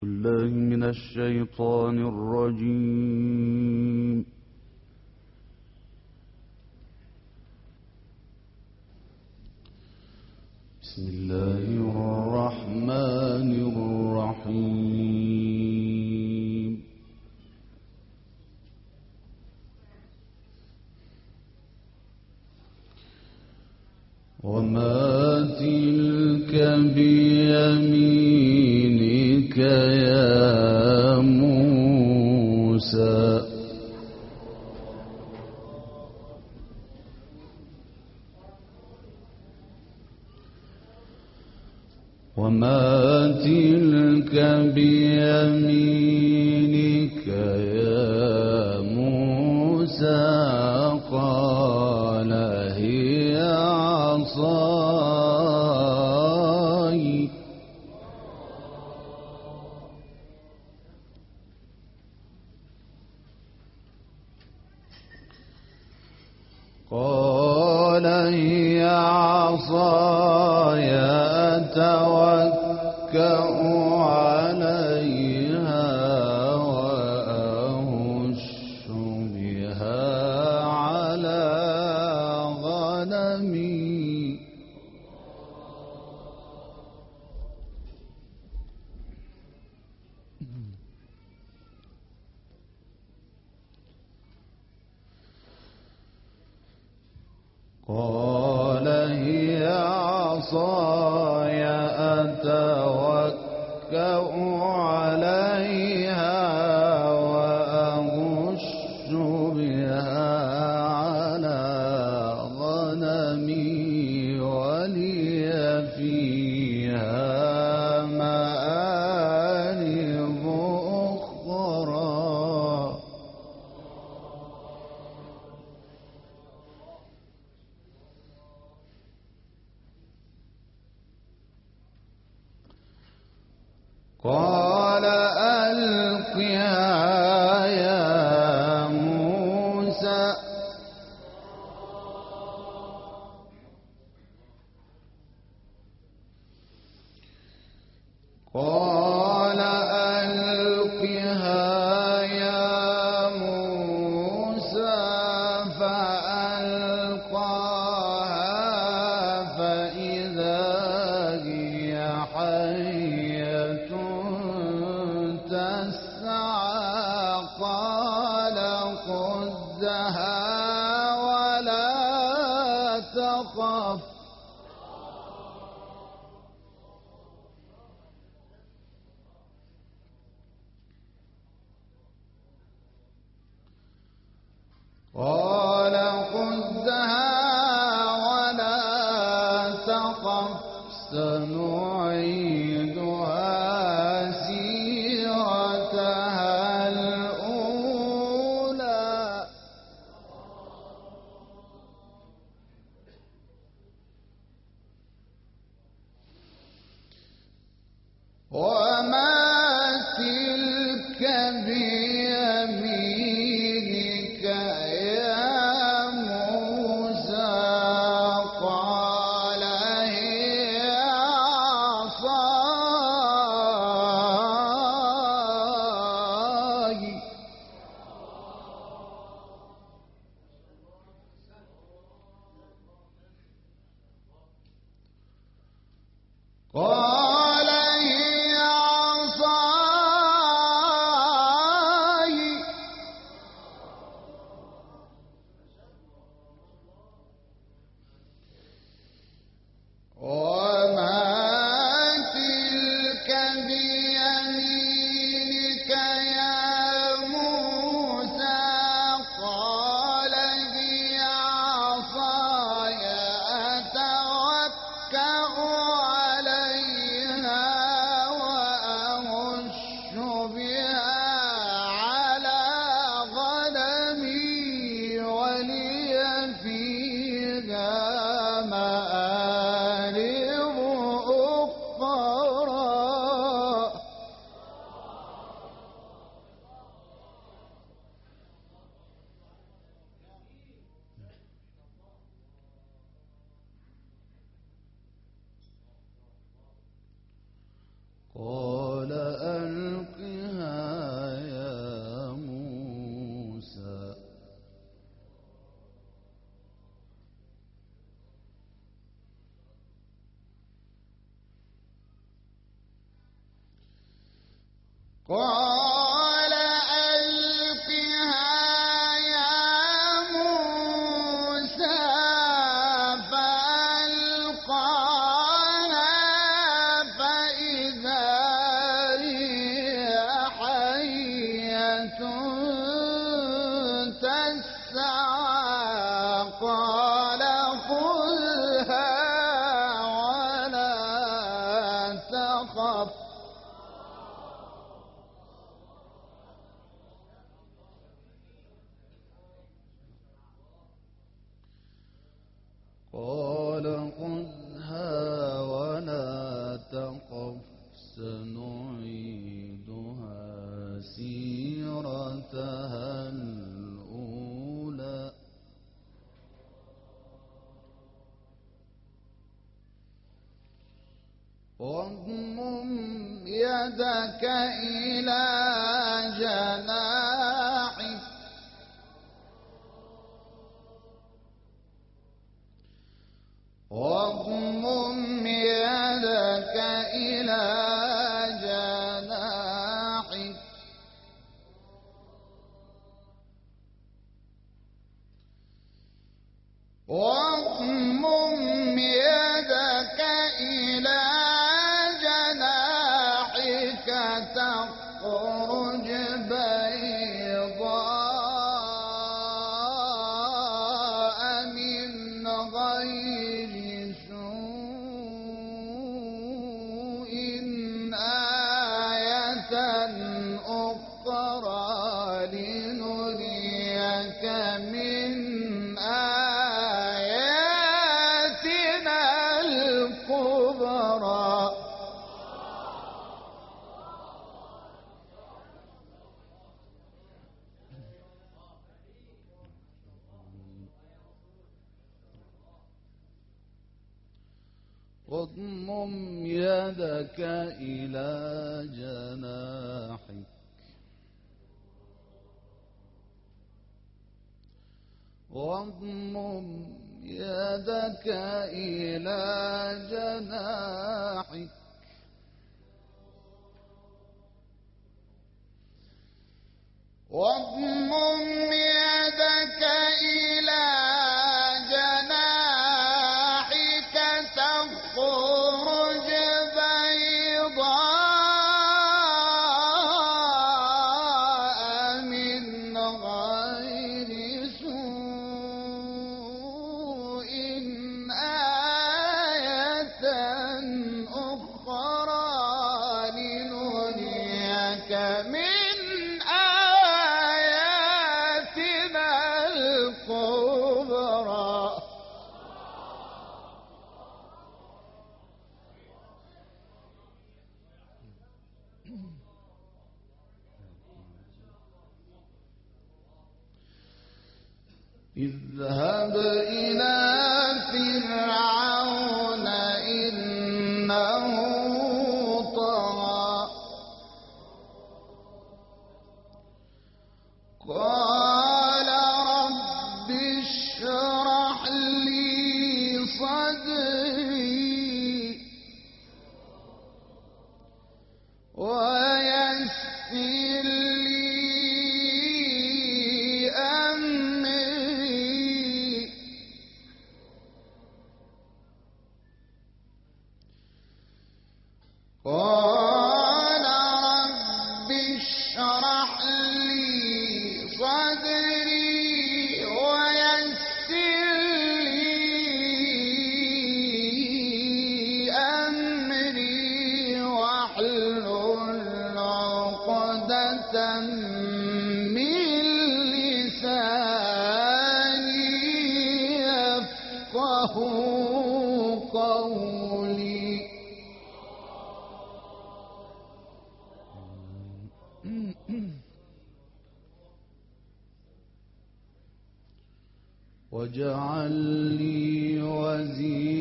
بالله من الشيطان الرجيم. بسم الله الرحمن الرحيم. وما تلك بيمينك يا موسى. وما تلك بيمينك يا موسى. قال هي عصاي. قال هي عصاي أتوكأ عليها وأهش بها على غنمي. قال هي عصاي أتوكأ عليها وأهش بها على غنمي ولي فيها مآرب أخرى. قال ألقها يا موسى. قال ألقها يا موسى فألقاها فإذا هي حية تسعى. قال خذها ولا تخف. قال خذها ولا تخف سنعيدها سيرتها الأولى. وما تلك بيمينك يا قال ألقها يا موسى فألقاها فإذا هي حية تسعى قال خذها ولا تخف قال خذها ولا تخف سنعيدها سيرتها الأولى واضمم يدك إلى جناحك واضمم يدك إلى جناحك واضمم يدك إلى جناحك تخرج بيضاء من غير سوء آية أخرى لنريك من آياتنا الكبرى واضمم يدك إلى جناحك واضمم يدك إلى جناحك واضمم يدك إلى جناحك تخرج بيضاء من غير سوء آية أخرى لنريك من آياتنا الكبرى اذهب إلى فرعون إنه طغى قال رب اشرح لي صدري ويسر لي أمري قال رب اشرح لي صدري ويسر لي أمري واحلل عقدة من لساني يفقه قولي واجعل لي وزيرا